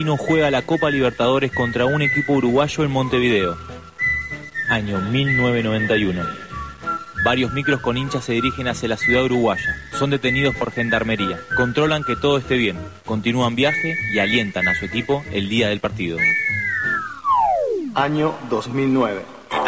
Juega la Copa Libertadores contra un equipo uruguayo en Montevideo. Año 1991. Varios micros con hinchas se dirigen hacia la ciudad uruguaya. Son detenidos por gendarmería. Controlan que todo esté bien. Continúan viaje y alientan a su equipo el día del partido. Año 2009.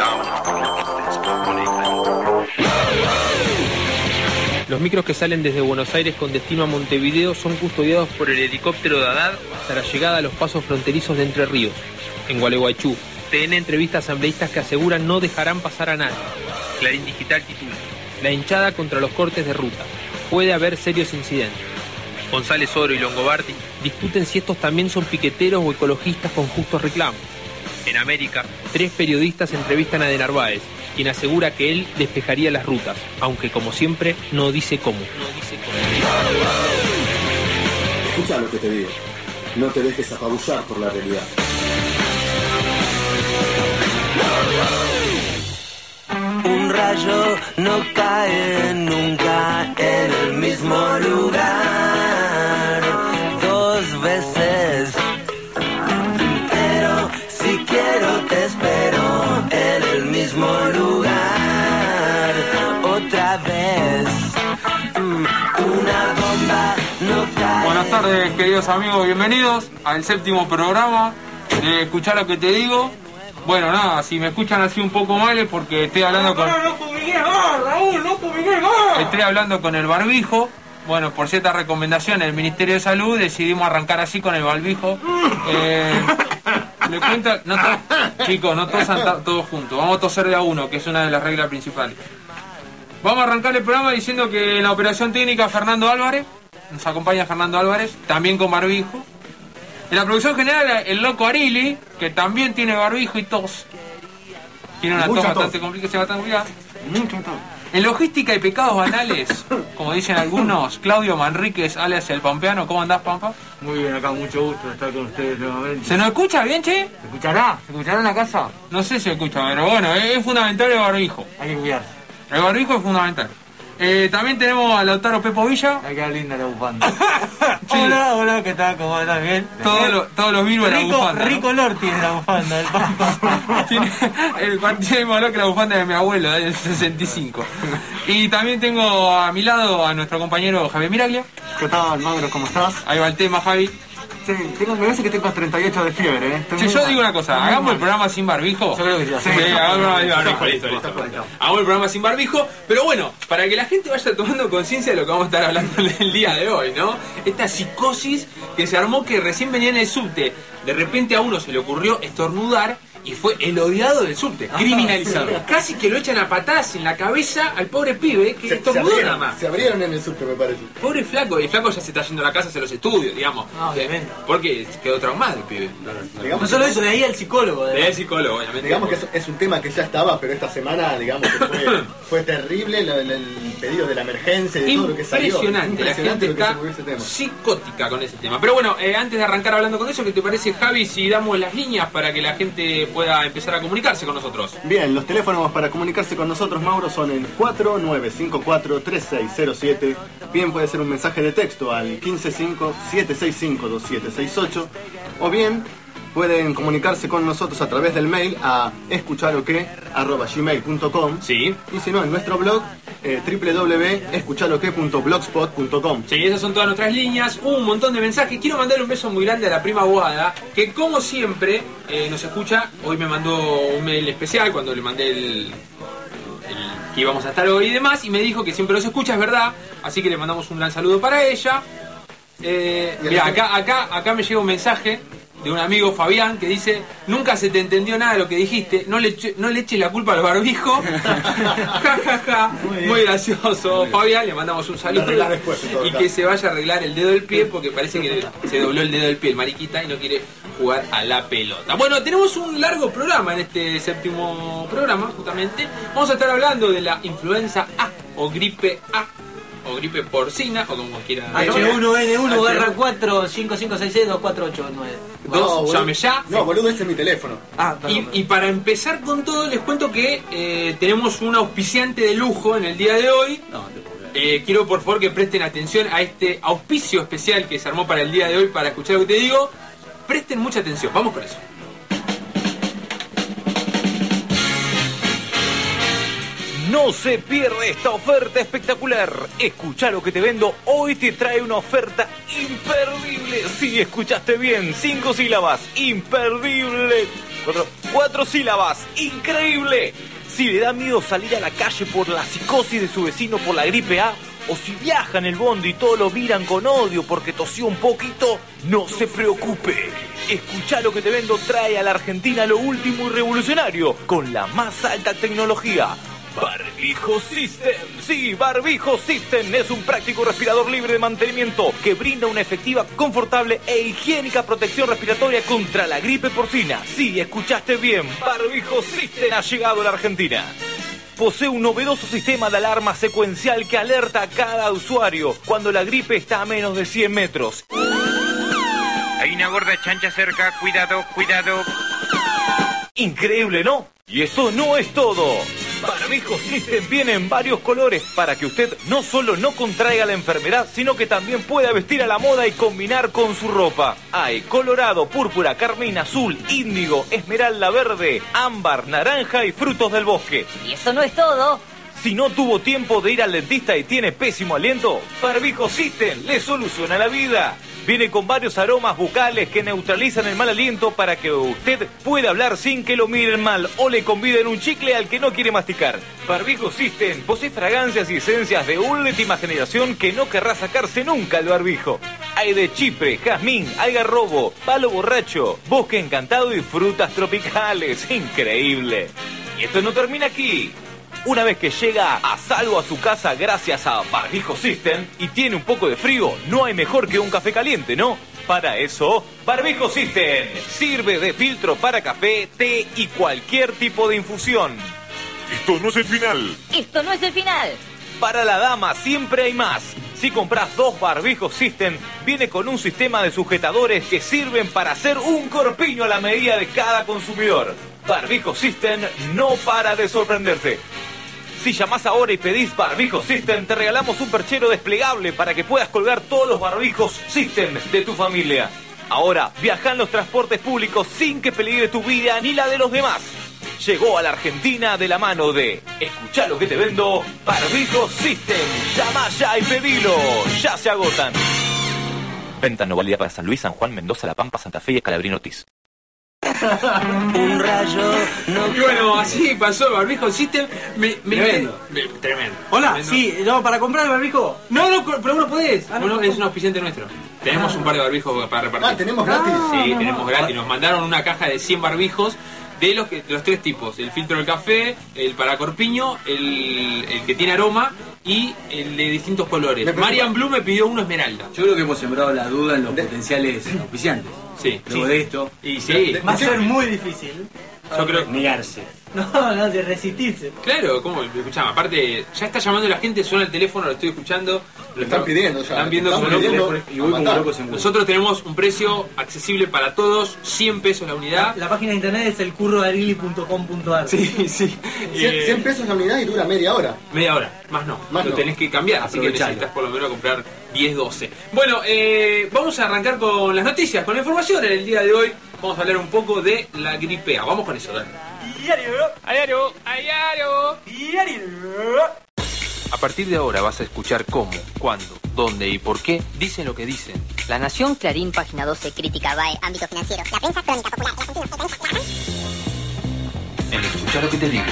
Los micros que salen desde Buenos Aires con destino a Montevideo son custodiados por el helicóptero de Haddad hasta la llegada a los pasos fronterizos de Entre Ríos. En Gualeguaychú, TN entrevista a asambleístas que aseguran no dejarán pasar a nadie. Clarín Digital titula: La hinchada contra los cortes de ruta. Puede haber serios incidentes. González Oro y Longobardi discuten si estos también son piqueteros o ecologistas con justos reclamos. En América, 3 periodistas entrevistan a De Narváez, quien asegura que él despejaría las rutas, aunque como siempre no dice cómo. Escucha lo que te digo. No te dejes apabullar por la realidad. Un rayo no cae nunca en el mismo lugar 2 veces. Pero si quiero te espero en el mismo lugar otra vez. Una bomba no cae. Buenas tardes, queridos amigos, bienvenidos al 7º programa de Escuchar lo que te digo. Bueno, nada, si me escuchan así un poco mal es porque estoy hablando con... ¡No fumigues más, Raúl! ¡No fumigues más! Estoy hablando con el barbijo. Bueno, por cierta recomendación del Ministerio de Salud decidimos arrancar así con el barbijo. Le cuento... Chicos, no tosan todos juntos. Vamos a toser de a uno, que es una de las reglas principales. Vamos a arrancar el programa diciendo que en la operación técnica Fernando Álvarez, nos acompaña Fernando Álvarez, también con barbijo. En la producción general, el loco Arili, que también tiene barbijo y tos. Tiene una tos bastante complicada. En logística y pecados banales, como dicen algunos, Claudio Manríquez, alias el Pampeano. ¿Cómo andás, Pampa? Muy bien, acá mucho gusto de estar con ustedes nuevamente. ¿Se nos escucha bien, che? ¿Se escuchará? ¿Se escuchará en la casa? No sé si se escucha, pero bueno, es fundamental el barbijo. Hay que cuidarse. El barbijo es fundamental. También tenemos a Lautaro Pepo Villa. Hay que dar linda la bufanda. Sí. Hola, ¿qué tal? ¿Cómo estás? ¿Bien? Todos los virus en la bufanda. Rico olor tiene la bufanda del Pampa. Tiene el mismo olor que la bufanda de mi abuelo, del 65. Y también tengo a mi lado a nuestro compañero Javier Miraglia. ¿Qué tal, Magro? ¿Cómo estás? Ahí va el tema, Javi. Sí, me parece que tengo 38 de fiebre, ¿eh? Che, yo digo una cosa, hagamos el programa sin barbijo. Yo creo que ya. Sí, hagamos el programa sin barbijo, listo. Hagamos el programa sin barbijo, pero bueno, para que la gente vaya tomando conciencia de lo que vamos a estar hablando el día de hoy, ¿no? Esta psicosis que se armó, que recién venía en el subte. De repente a uno se le ocurrió estornudar y fue el odiado del subte, criminalizado. Casi que lo echan a patadas en la cabeza al pobre pibe que estornudó nada más. Se abrieron en el subte, me parece. Pobre flaco, y el flaco ya se está yendo a la casa a hacer los estudios, digamos. Obviamente. Porque quedó traumado el pibe. No solo eso, de ahí al psicólogo. De el psicólogo, obviamente. Digamos que es un tema que ya estaba, pero esta semana, digamos que fue terrible el pedido de la emergencia y de todo lo que salió. Impresionante, la gente está psicótica con ese tema. Pero bueno, antes de arrancar hablando con eso, ¿qué te parece, Javi, si damos las líneas para que la gente pueda empezar a comunicarse con nosotros? Bien, los teléfonos para comunicarse con nosotros, Mauro, son el 4954-3607. Bien, puede ser un mensaje de texto al 155-765-2768. O bien, pueden comunicarse con nosotros a través del mail a escuchaloque@gmail.com. Sí. Y si no, en nuestro blog, www.escuchaloque.blogspot.com. Sí, esas son todas nuestras líneas. Un montón de mensajes. Quiero mandarle un beso muy grande a la prima Guada, que como siempre nos escucha. Hoy me mandó un mail especial cuando le mandé el que íbamos a estar hoy y demás, y me dijo que siempre nos escucha, es verdad. Así que le mandamos un gran saludo para ella. Mira, acá me llega un mensaje de un amigo, Fabián, que dice: nunca se te entendió nada de lo que dijiste, no le eches la culpa al barbijo. Ja, ja, ja. Muy gracioso, Fabián, le mandamos un saludo. Y que se vaya a arreglar el dedo del pie, porque parece que se dobló el dedo del pie el mariquita y no quiere jugar a la pelota. Bueno, tenemos un largo programa en este 7º programa, justamente. Vamos a estar hablando de la influenza A o gripe A, o gripe porcina, o como quiera. H1N1/4 55662489. Llame ya. No, boludo, ese es mi teléfono. Y para empezar con todo, les cuento que tenemos un auspiciante de lujo en el día de hoy. Quiero por favor que presten atención a este auspicio especial que se armó para el día de hoy, para escuchar lo que te digo. Presten mucha atención, vamos con eso. No se pierda esta oferta espectacular. Escucha lo que te vendo. Hoy te trae una oferta imperdible. Sí, escuchaste bien. 5 sílabas. Imperdible. 4 sílabas. Increíble. Si le da miedo salir a la calle por la psicosis de su vecino por la gripe A, o si viaja en el bondi y todos lo miran con odio porque tosió un poquito, no se preocupe. Escuchá lo que te vendo trae a la Argentina lo último y revolucionario, con la más alta tecnología. Barbijo System. Sí, Barbijo System es un práctico respirador libre de mantenimiento que brinda una efectiva, confortable e higiénica protección respiratoria contra la gripe porcina. Sí, escuchaste bien, Barbijo System ha llegado a la Argentina. Posee un novedoso sistema de alarma secuencial que alerta a cada usuario cuando la gripe está a menos de 100 metros. Hay una gorda chancha cerca, cuidado, cuidado. Increíble, ¿no? Y esto no es todo. Barbijo System viene en varios colores para que usted no solo no contraiga la enfermedad, sino que también pueda vestir a la moda y combinar con su ropa. Hay colorado, púrpura, carmín, azul, índigo, esmeralda verde, ámbar, naranja y frutos del bosque. Y eso no es todo. Si no tuvo tiempo de ir al dentista y tiene pésimo aliento, Barbijo System le soluciona la vida. Viene con varios aromas bucales que neutralizan el mal aliento para que usted pueda hablar sin que lo miren mal o le conviden un chicle al que no quiere masticar. Barbijo System posee fragancias y esencias de última generación que no querrá sacarse nunca el barbijo. Hay de chipre, jazmín, algarrobo, palo borracho, bosque encantado y frutas tropicales. ¡Increíble! Y esto no termina aquí. Una vez que llega a salvo a su casa gracias a Barbijo System y tiene un poco de frío, no hay mejor que un café caliente, ¿no? Para eso, Barbijo System sirve de filtro para café, té y cualquier tipo de infusión. Esto no es el final. Esto no es el final. Para la dama siempre hay más. Si compras 2 Barbijos System, viene con un sistema de sujetadores que sirven para hacer un corpiño a la medida de cada consumidor. Barbijo System no para de sorprenderte. Si llamás ahora y pedís Barbijo System, te regalamos un perchero desplegable para que puedas colgar todos los barbijos System de tu familia. Ahora, viaja en los transportes públicos sin que peligre tu vida ni la de los demás. Llegó a la Argentina de la mano de Escuchá lo que te vendo, Barbijo System. Llama ya y pedilo, ya se agotan. Venta no válida para San Luis, San Juan, Mendoza, La Pampa, Santa Fe y Escalabrino Ortiz. Un rayo no. Y bueno, así pasó el Barbijo System. Tremendo. Tremendo. Hola, Tremendo. sí, no, para comprar el barbijo. No, pero vos no podés. Ah, Bueno, no, es un auspiciante nuestro. Tenemos un par de barbijos para repartir. Ah, tenemos gratis. Sí, tenemos gratis. Nos mandaron una caja de 100 barbijos de los 3 tipos: el filtro del café, el para corpiño, el que tiene aroma y el de distintos colores. Marian Blue me pidió uno esmeralda. Yo creo que hemos sembrado la duda en los potenciales auspiciantes. Sí, Luego de esto. Y sí, Va a ser muy difícil. yo creo. Negarse. No, de resistirse. Claro, ¿cómo? Escuchame, aparte, ya está llamando la gente, suena el teléfono, lo estoy escuchando. Lo están pidiendo ya. Están viendo Están como pidiendo. locos. Y voy como Mandá. locos en Google. Nosotros tenemos un precio accesible para todos, 100 pesos la unidad. La página de internet es elcurrodarili.com.ar. Sí, sí. 100 pesos la unidad y dura media hora. Media hora, más no. Más lo no. tenés que cambiar, así que Aprovechalo. necesitas por lo menos comprar 10, 12. Bueno, vamos a arrancar con las noticias, con la información en el día de hoy. Vamos a hablar un poco de la gripe A. Vamos con eso, dale. A partir de ahora vas a escuchar cómo, cuándo, dónde y por qué dicen lo que dicen. La Nación, Clarín, Página 12, Crítica, BAE, Ámbito financiero. La prensa crónica popular. La Argentina. En escuchar lo que te digo.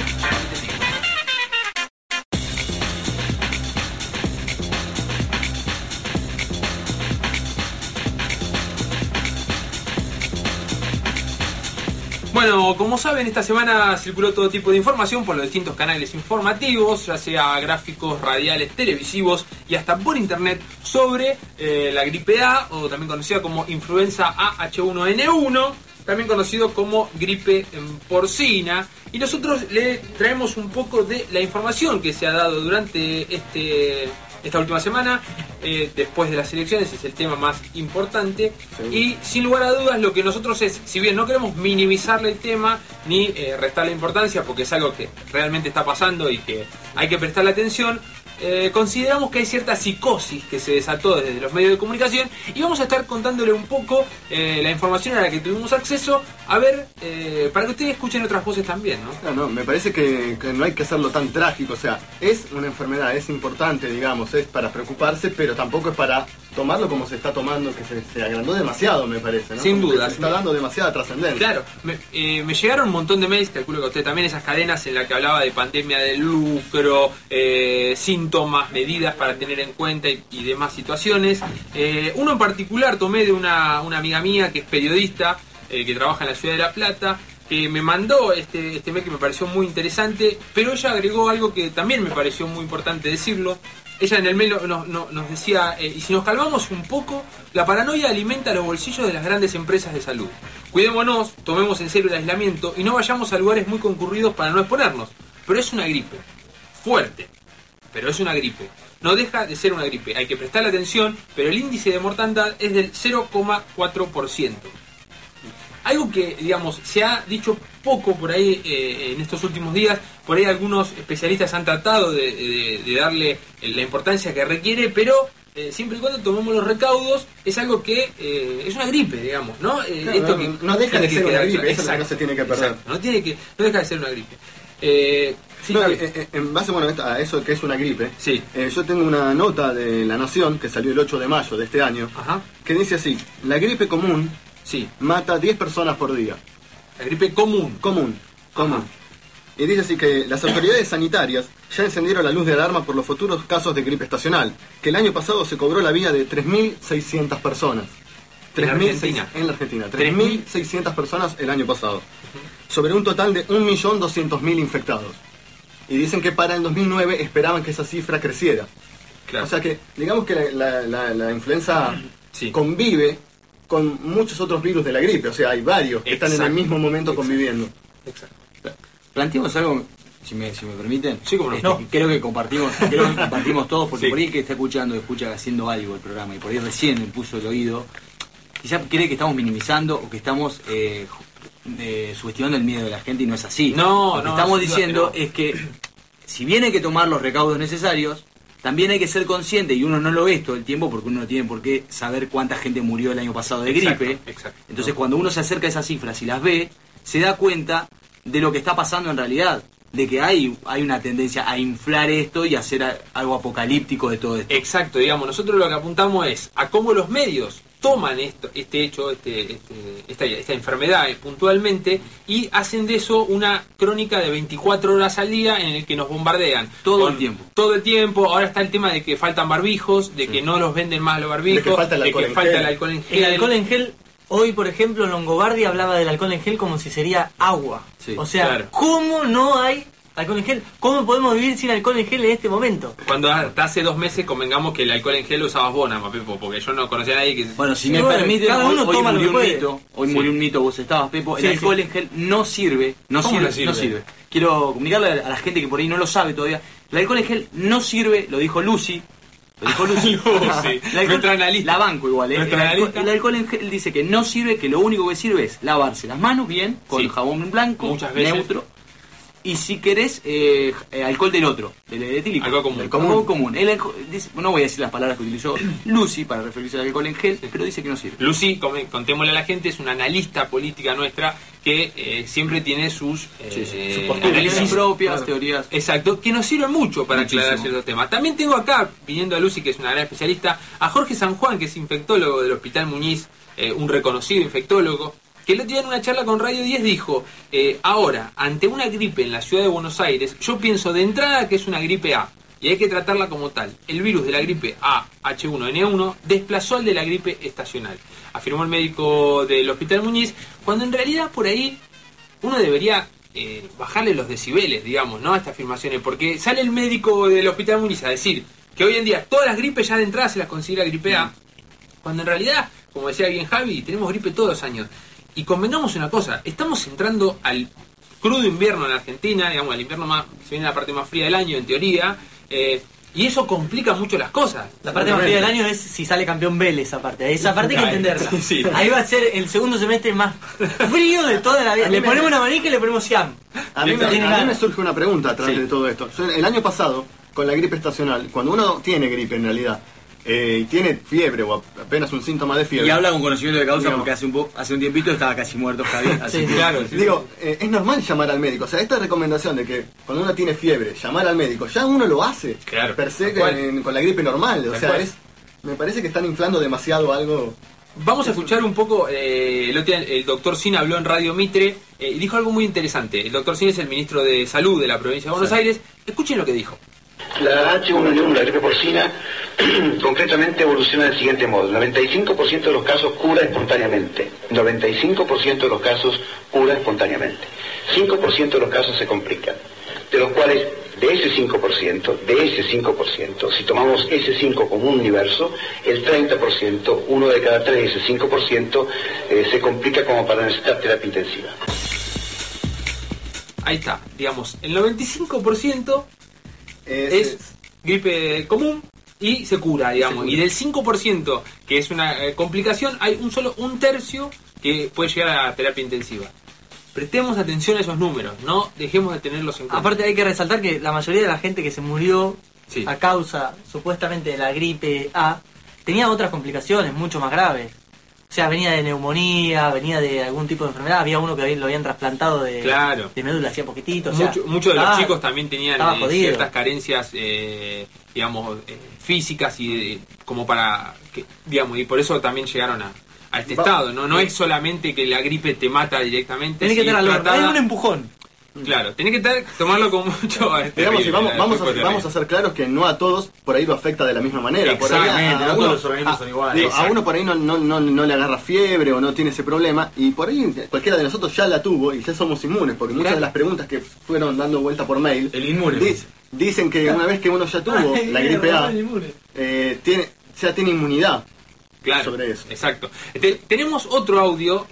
Bueno, como saben, esta semana circuló todo tipo de información por los distintos canales informativos, ya sea gráficos, radiales, televisivos y hasta por internet sobre la gripe A, o también conocida como influenza A-H1N1, también conocido como gripe porcina. Y nosotros le traemos un poco de la información que se ha dado durante esta última semana, después de las elecciones. Es el tema más importante. Seguro. Y sin lugar a dudas, lo que nosotros si bien no queremos minimizarle el tema ni restarle importancia, porque es algo que realmente está pasando y que hay que prestarle atención, consideramos que hay cierta psicosis que se desató desde los medios de comunicación y vamos a estar contándole un poco la información a la que tuvimos acceso, a ver, para que ustedes escuchen otras voces también, ¿no? No, me parece que no hay que hacerlo tan trágico, o sea, es una enfermedad, es importante, digamos, es para preocuparse, pero tampoco es para tomarlo como se está tomando, que se agrandó demasiado, me parece, ¿no? Sin duda. Se está dando demasiada trascendencia. Claro, me llegaron un montón de mails, calculo que a usted también, esas cadenas en las que hablaba de pandemia de lucro, síntomas, medidas para tener en cuenta y demás situaciones. Uno en particular tomé de una amiga mía que es periodista, que trabaja en la ciudad de La Plata, que me mandó este mail que me pareció muy interesante, pero ella agregó algo que también me pareció muy importante decirlo. Ella en el mail nos decía, y si nos calmamos un poco, la paranoia alimenta los bolsillos de las grandes empresas de salud. Cuidémonos, tomemos en serio el aislamiento y no vayamos a lugares muy concurridos para no exponernos. Pero es una gripe, fuerte, pero es una gripe. No deja de ser una gripe, hay que prestarle atención, pero el índice de mortandad es del 0,4%. Algo que, digamos, se ha dicho poco por ahí en estos últimos días, por ahí algunos especialistas han tratado de darle la importancia que requiere, pero siempre y cuando tomemos los recaudos, es algo que es una gripe, digamos, ¿no? Claro, Esto que no deja de ser una gripe, eso es lo que exacto, no se tiene que perder. Exacto, no deja de ser una gripe. Sí, en base a eso que es una gripe, sí. Yo tengo una nota de La Nación que salió el 8 de mayo de este año, que dice así: la gripe común mata 10 personas por día. La gripe común. Común. Y dice así que las autoridades sanitarias ya encendieron la luz de alarma por los futuros casos de gripe estacional, que el año pasado se cobró la vida de 3.600 personas. En la Argentina. En la Argentina. 3.600 personas el año pasado. Sobre un total de 1.200.000 infectados. Y dicen que para el 2009 esperaban que esa cifra creciera. Claro. O sea que, digamos que la influenza convive con muchos otros virus de la gripe. O sea, hay varios que están en el mismo momento conviviendo. Exacto. Planteemos algo, si me permiten. Sí, como no. Creo que compartimos todos, porque por ahí el que está escuchando, escucha haciendo algo el programa, y por ahí recién le puso el oído, quizá cree que estamos minimizando o que estamos subestimando el miedo de la gente, y no es así. Lo que estamos diciendo es que si bien hay que tomar los recaudos necesarios, también hay que ser consciente, y uno no lo ve todo el tiempo porque uno no tiene por qué saber cuánta gente murió el año pasado de gripe. Exacto. Entonces cuando uno se acerca a esas cifras y las ve, se da cuenta de lo que está pasando en realidad, de que hay una tendencia a inflar esto y a hacer algo apocalíptico de todo esto. Exacto, digamos, nosotros lo que apuntamos es a cómo los medios toman este hecho, esta enfermedad puntualmente, y hacen de eso una crónica de 24 horas al día en el que nos bombardean. Todo el tiempo. Ahora está el tema de que faltan barbijos, de que no los venden más los barbijos, de que falta el alcohol en gel. El alcohol en gel, hoy por ejemplo Longobardi hablaba del alcohol en gel como si sería agua. O sea, claro. ¿Cómo no hay alcohol en gel? ¿Cómo podemos vivir sin alcohol en gel en este momento? Cuando hasta hace 2 meses convengamos que el alcohol en gel lo usabas vos, Pepo, porque yo no conocía a nadie que... Bueno, si me permite, hoy murió un mito. Hoy murió un mito, vos estabas, Pepo. El alcohol en gel no sirve. No sirve. Quiero comunicarle a la gente que por ahí no lo sabe todavía. El alcohol en gel no sirve, lo dijo Lucy. Nuestra analista. La banco igual, el alcohol en gel dice que no sirve, que lo único que sirve es lavarse las manos bien, con jabón blanco, muchas veces, neutro. Y si querés, alcohol del otro, del etílico. Alcohol común. No voy a decir las palabras que utilizó Lucy para referirse al alcohol en gel, pero dice que no sirve. Lucy, contémosle a la gente, es una analista política nuestra que siempre tiene sus análisis propias, teorías. Exacto, que nos sirven mucho para aclarar ciertos temas. También tengo acá, viniendo a Lucy, que es una gran especialista, a Jorge San Juan, que es infectólogo del Hospital Muñiz, un reconocido infectólogo, que el otro día en una charla con Radio 10 dijo, ahora, ante una gripe en la ciudad de Buenos Aires, yo pienso de entrada que es una gripe A, y hay que tratarla como tal. El virus de la gripe A, H1N1, desplazó al de la gripe estacional, afirmó el médico del Hospital Muñiz, cuando en realidad por ahí uno debería bajarle los decibeles, digamos, ¿no?, a estas afirmaciones, porque sale el médico del Hospital Muñiz a decir que hoy en día todas las gripes ya de entrada se las considera gripe A, cuando en realidad, como decía bien Javi, tenemos gripe todos los años. Y convengamos una cosa, estamos entrando al crudo invierno en Argentina, digamos, el invierno se viene la parte más fría del año, en teoría, y eso complica mucho las cosas. La parte más fría del año es si sale campeón Vélez, aparte. Esa parte hay que entenderla. Sí. Ahí va a ser el segundo semestre más frío de toda la vida. Le ponemos una manija y le ponemos Siam. A mí me surge una pregunta atrás de todo esto. El año pasado con la gripe estacional. Cuando uno tiene gripe en realidad, y tiene fiebre o apenas un síntoma de fiebre. Y habla con conocimiento de causa, digamos, porque hace un tiempito estaba casi muerto Javier. Así que, claro, digo, es normal llamar al médico. O sea, esta recomendación de que cuando uno tiene fiebre, llamar al médico, ya uno lo hace. Claro. Per se con la gripe normal. O sea, me parece que están inflando demasiado algo. Vamos a escuchar un poco, el doctor Sin habló en Radio Mitre y dijo algo muy interesante. El doctor Sin es el ministro de Salud de la provincia de Buenos Aires. Escuchen lo que dijo. La H1N1, la gripe porcina, concretamente evoluciona del siguiente modo. 95% de los casos cura espontáneamente. 95% de los casos cura espontáneamente. 5% de los casos se complican. De los cuales, de ese 5%, si tomamos ese 5 como un universo, el 30%, uno de cada 3 de ese 5%, se complica como para necesitar terapia intensiva. Ahí está, digamos, el 95% es gripe común y se cura, digamos. Y del 5% que es una complicación, hay un tercio que puede llegar a terapia intensiva. Prestemos atención a esos números, no dejemos de tenerlos en cuenta. Aparte hay que resaltar que la mayoría de la gente que se murió a causa supuestamente de la gripe A tenía otras complicaciones mucho más graves. O sea, venía de neumonía, venía de algún tipo de enfermedad. Había uno que lo habían trasplantado de médula hacía poquitito. O sea, muchos de los chicos también tenían ciertas carencias, digamos, físicas y como para que, digamos, y por eso también llegaron a este estado. No es solamente que la gripe te mata directamente. Tenés que tener un empujón. Claro, tenés que tomarlo con mucho... Digamos, vamos a ser claros que no a todos por ahí lo afecta de la misma manera. Exactamente, no todos los organismos son iguales. A uno por ahí no le agarra fiebre o no tiene ese problema, y por ahí cualquiera de nosotros ya la tuvo y ya somos inmunes, porque muchas de las preguntas que fueron dando vuelta por mail dicen que una vez que uno ya tuvo la gripe A, ya tiene inmunidad. Claro, sobre eso. Exacto. Tenemos otro audio,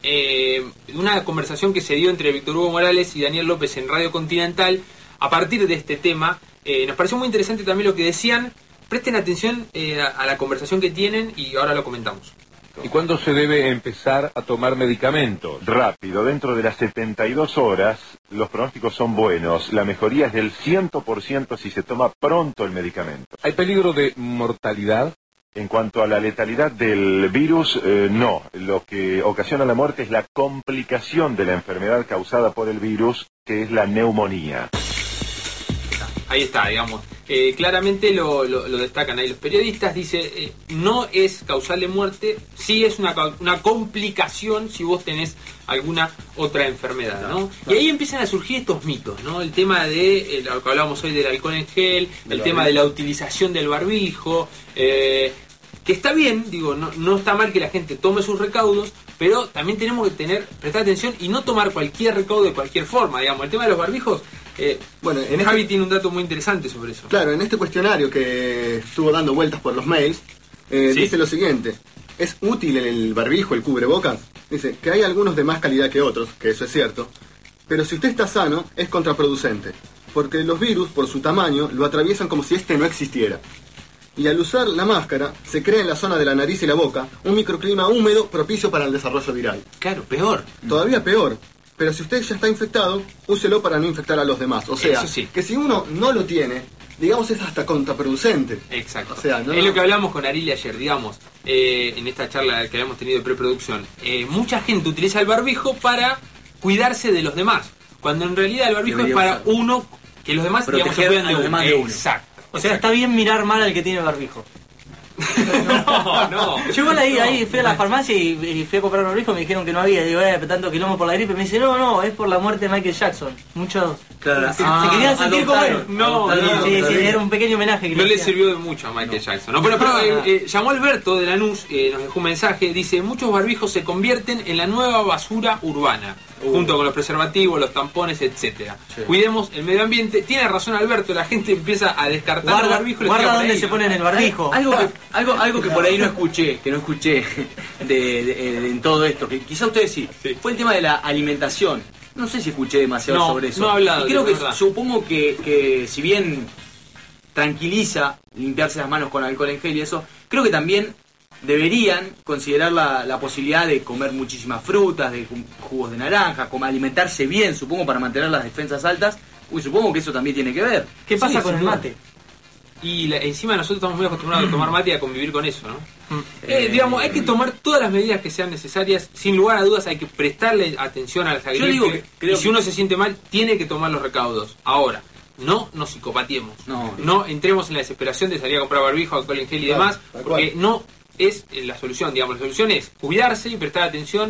una conversación que se dio entre Víctor Hugo Morales y Daniel López en Radio Continental a partir de este tema. Nos pareció muy interesante también lo que decían. Presten atención a la conversación que tienen y ahora lo comentamos. ¿Y cuándo se debe empezar a tomar medicamentos? Rápido, dentro de las 72 horas, los pronósticos son buenos. La mejoría es del 100% si se toma pronto el medicamento. ¿Hay peligro de mortalidad? En cuanto a la letalidad del virus, no. Lo que ocasiona la muerte es la complicación de la enfermedad causada por el virus, que es la neumonía. Ahí está, digamos. Claramente lo destacan ahí los periodistas. Dice, no es causal de muerte, sí es una complicación si vos tenés alguna otra enfermedad, ¿no? Y ahí empiezan a surgir estos mitos, ¿no? El tema de, lo que hablábamos hoy del alcohol en gel, el tema de la utilización del barbijo, que está bien, digo, no está mal que la gente tome sus recaudos, pero también tenemos que prestar atención y no tomar cualquier recaudo de cualquier forma, digamos. El tema de los barbijos, Javi tiene un dato muy interesante sobre eso. Claro, en este cuestionario que estuvo dando vueltas por los mails, dice lo siguiente: ¿es útil el barbijo, el cubrebocas? Dice que hay algunos de más calidad que otros, que eso es cierto, pero si usted está sano, es contraproducente, porque los virus, por su tamaño, lo atraviesan como si este no existiera. Y al usar la máscara, se crea en la zona de la nariz y la boca un microclima húmedo propicio para el desarrollo viral. Claro, peor. Todavía peor. Pero si usted ya está infectado, úselo para no infectar a los demás. O sea, que si uno no lo tiene, digamos, es hasta contraproducente. Exacto. O sea, es lo que hablamos con Ariel ayer, digamos, en esta charla que habíamos tenido de preproducción. Mucha gente utiliza el barbijo para cuidarse de los demás, cuando en realidad el barbijo es para uno, que los demás, digamos, se cuidan de uno. Exacto. O sea, está bien mirar mal al que tiene el barbijo. No. Yo igual ahí fui a la farmacia y fui a comprar un barbijo y me dijeron que no había. Digo, tanto quilombo por la gripe. Me dice, no, es por la muerte de Michael Jackson. Muchos se querían sentir como él. No. Sí, era un pequeño homenaje. Que no le sirvió de mucho a Michael Jackson. No, pero llamó Alberto de Lanús, nos dejó un mensaje. Dice, muchos barbijos se convierten en la nueva basura urbana, junto con los preservativos, los tampones, etcétera. Cuidemos el medio ambiente. Tiene razón Alberto, la gente empieza a descartar los barbijos. Guarda dónde se ponen el barbijo. Algo que por ahí no escuché en todo esto, que quizá ustedes sí, fue el tema de la alimentación. No sé si escuché demasiado sobre eso. No he hablado. Y creo que supongo que si bien tranquiliza limpiarse las manos con alcohol en gel y eso, creo que también deberían considerar la posibilidad de comer muchísimas frutas, de jugos de naranja, como alimentarse bien, supongo, para mantener las defensas altas. Uy, supongo que eso también tiene que ver. ¿Qué pasa con el mate? y encima nosotros estamos muy acostumbrados a tomar mate y a convivir con eso, ¿no? Digamos, hay que tomar todas las medidas que sean necesarias, sin lugar a dudas hay que prestarle atención a la gripe. Yo digo que si uno se siente mal, tiene que tomar los recaudos. Ahora, no nos psicopatiemos, no entremos en la desesperación de salir a comprar barbijo, alcohol en gel y demás, porque no es la solución, digamos, la solución es cuidarse y prestar atención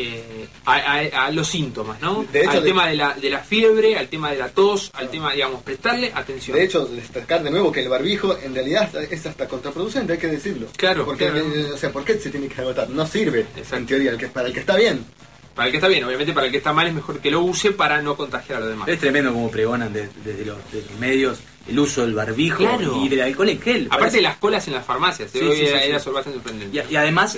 a los síntomas, ¿no? De hecho, al tema de la fiebre, al tema de la tos, al tema, digamos, prestarle atención. De hecho, destacar de nuevo que el barbijo en realidad es hasta contraproducente, hay que decirlo. Claro. Porque, o sea, ¿por qué se tiene que agotar? No sirve, en teoría, para el que está bien. Para el que está bien, obviamente para el que está mal es mejor que lo use para no contagiar a los demás. Es tremendo como pregonan desde los medios el uso del barbijo y del alcohol en gel. Aparte de las colas en las farmacias, era bastante sorprendente. Y además,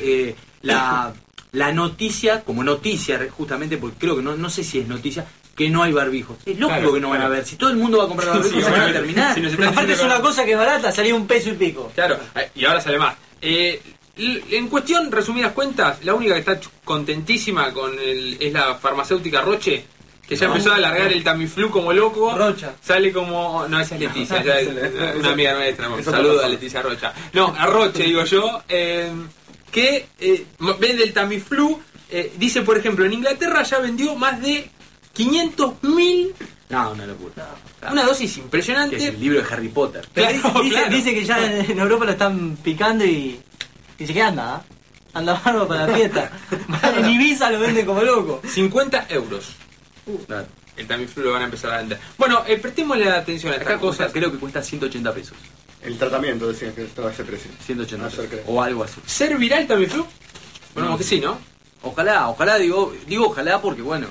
la noticia, como noticia, justamente, porque creo que no sé si es noticia, que no hay barbijos. Es lógico que no van a ver. Si todo el mundo va a comprar barbijos, se van a terminar. Aparte es una cosa que es barata, salía $1 y pico. Claro, y ahora sale más. En cuestión, resumidas cuentas, la única que está contentísima es la farmacéutica Roche, que ya empezó a alargar el Tamiflu como loco. Rocha. Sale como... No, esa es Leticia, ya es una amiga nuestra. Saludos a Leticia Rocha. No, a Roche, digo yo, que vende el Tamiflu. Dice, por ejemplo, en Inglaterra ya vendió más de 500.000... No, una locura. Una dosis impresionante. Que es el libro de Harry Potter. Claro, dice que ya en Europa lo están picando y dice que anda barba para la fiesta. En Ibiza lo venden como loco. 50 euros. Claro. El Tamiflu lo van a empezar a vender. Bueno, prestémosle atención a estas cosas. Creo que cuesta 180 pesos. El tratamiento decían que estaba a ese precio. 180 pesos. O algo así. ¿Ser viral Tamiflu? Bueno, que sí, ¿no? Ojalá, digo ojalá porque bueno,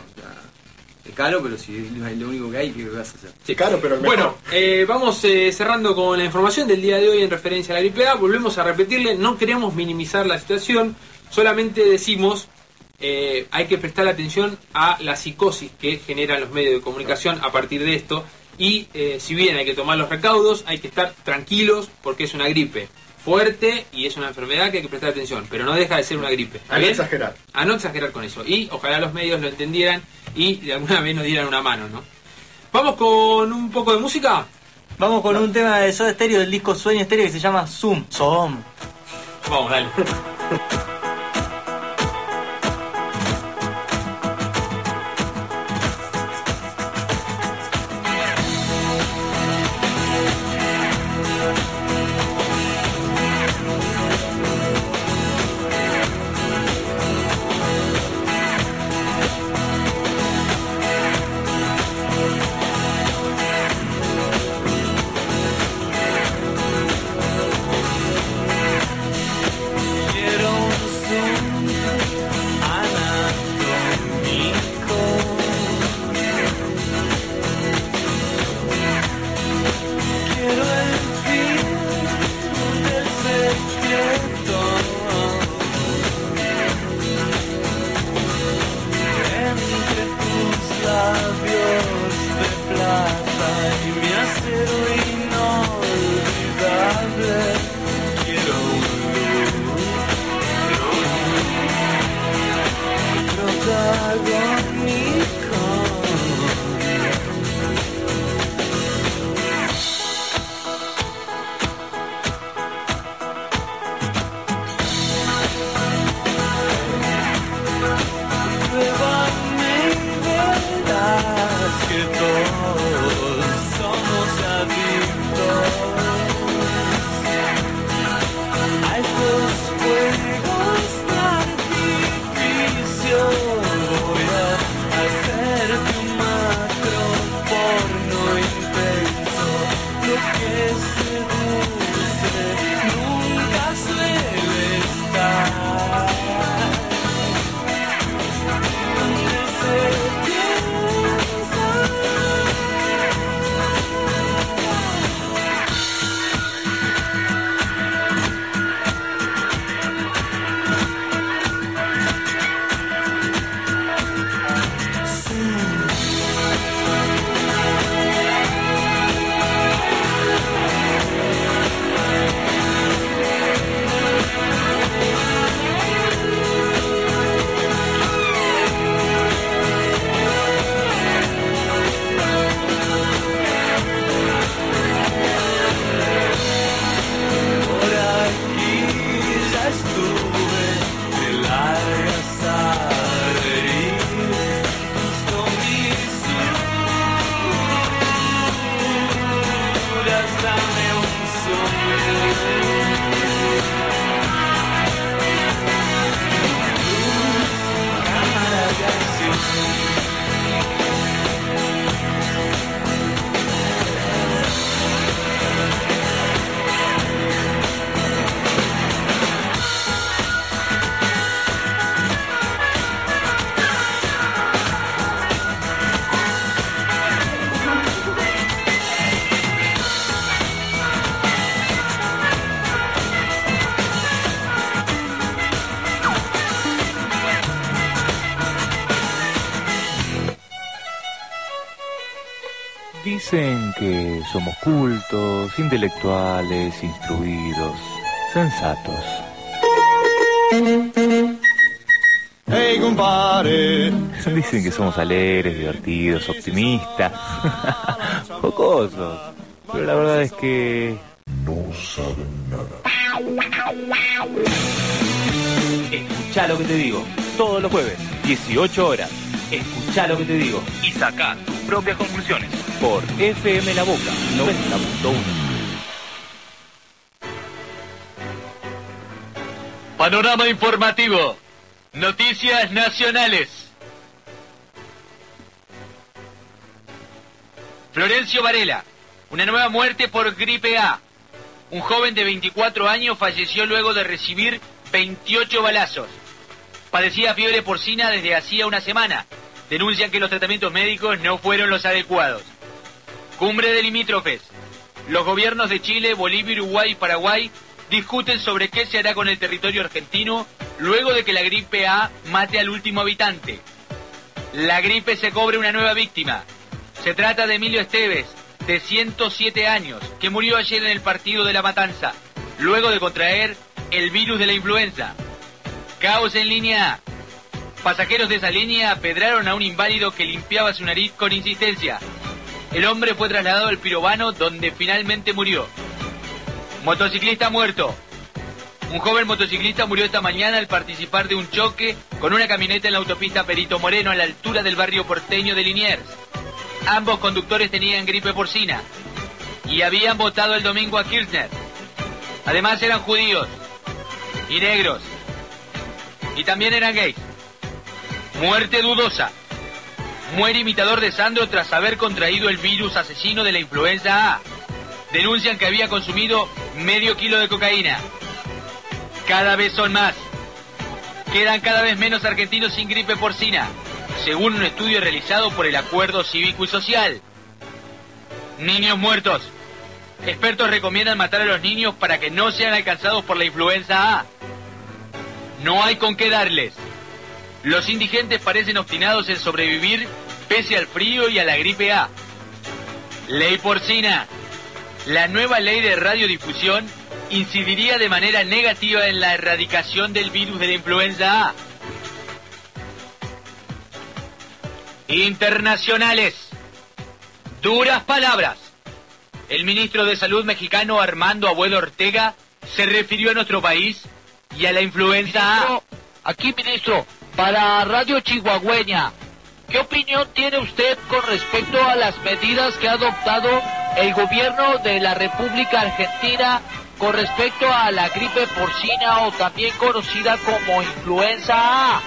es caro, pero si es lo único que hay, ¿qué vas a hacer? Sí, caro, pero el mejor. Bueno, vamos cerrando con la información del día de hoy en referencia a la gripe A. Volvemos a repetirle, no queremos minimizar la situación, solamente decimos hay que prestar atención a la psicosis que generan los medios de comunicación a partir de esto. Y si bien hay que tomar los recaudos, hay que estar tranquilos porque es una gripe fuerte y es una enfermedad que hay que prestar atención, pero no deja de ser una gripe. A no exagerar. A no exagerar con eso. Y ojalá los medios lo entendieran y de alguna vez nos dieran una mano, ¿no? ¿Vamos con un poco de música? Vamos con un tema de Soda Stereo del disco Sueño Stereo que se llama Zoom. Vamos, dale. Voy a Dicen que somos cultos, intelectuales, instruidos, sensatos. Hey, compadre. Dicen que somos alegres, divertidos, optimistas, jocosos. Pero la verdad es que no saben nada. Escuchá lo que te digo. Todos los jueves, 18 horas. Escuchá lo que te digo. Y saca tus propias conclusiones. Por FM La Boca 90.1. Panorama informativo. Noticias nacionales. Florencio Varela. Una nueva muerte por gripe A. Un joven de 24 años falleció luego de recibir 28 balazos. Padecía fiebre porcina desde hacía una semana. Denuncian que los tratamientos médicos no fueron los adecuados. Cumbre de limítrofes. Los gobiernos de Chile, Bolivia, Uruguay y Paraguay discuten sobre qué se hará con el territorio argentino luego de que la gripe A mate al último habitante. La gripe se cobra una nueva víctima. Se trata de Emilio Esteves, de 107 años, que murió ayer en el partido de La Matanza, luego de contraer el virus de la influenza. Caos en línea A. Pasajeros de esa línea apedraron a un inválido que limpiaba su nariz con insistencia. El hombre fue trasladado al Pirobano, donde finalmente murió. Motociclista muerto. Un joven motociclista murió esta mañana al participar de un choque con una camioneta en la autopista Perito Moreno a la altura del barrio porteño de Liniers. Ambos conductores tenían gripe porcina y habían votado el domingo a Kirchner. Además eran judíos y negros y también eran gays. Muerte dudosa. Muere imitador de Sandro tras haber contraído el virus asesino de la influenza A. Denuncian que había consumido medio kilo de cocaína. Cada vez son más. Quedan cada vez menos argentinos sin gripe porcina, según un estudio realizado por el Acuerdo Cívico y Social. Niños muertos. Expertos recomiendan matar a los niños para que no sean alcanzados por la influenza A. No hay con qué darles. Los indigentes parecen obstinados en sobrevivir pese al frío y a la gripe A. Ley porcina. La nueva ley de radiodifusión incidiría de manera negativa en la erradicación del virus de la influenza A. Internacionales. Duras palabras. El ministro de Salud mexicano Armando Abuelo Ortega se refirió a nuestro país y a la influenza A. Aquí, ministro, para Radio Chihuahueña, ¿qué opinión tiene usted con respecto a las medidas que ha adoptado el gobierno de la República Argentina con respecto a la gripe porcina o también conocida como influenza A?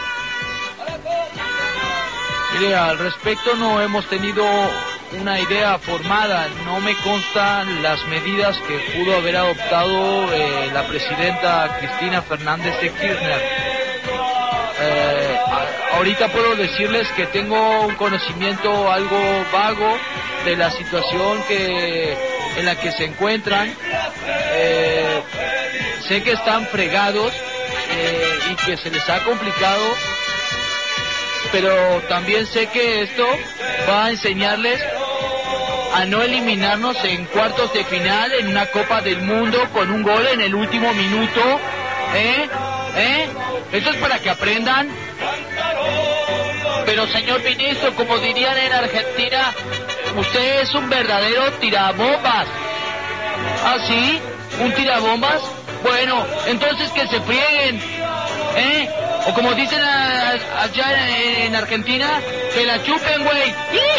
Mire, al respecto no hemos tenido una idea formada. No me constan las medidas que pudo haber adoptado la presidenta Cristina Fernández de Kirchner. Ahorita puedo decirles que tengo un conocimiento algo vago de la situación en la que se encuentran. Sé que están fregados y que se les ha complicado, pero también sé que esto va a enseñarles a no eliminarnos en cuartos de final en una Copa del Mundo con un gol en el último minuto. Eso es para que aprendan. Pero señor ministro, como dirían en Argentina, usted es un verdadero tirabombas. ¿Ah, sí? ¿Un tirabombas? Bueno, entonces que se frieguen. O como dicen allá en Argentina, que la chupen, güey.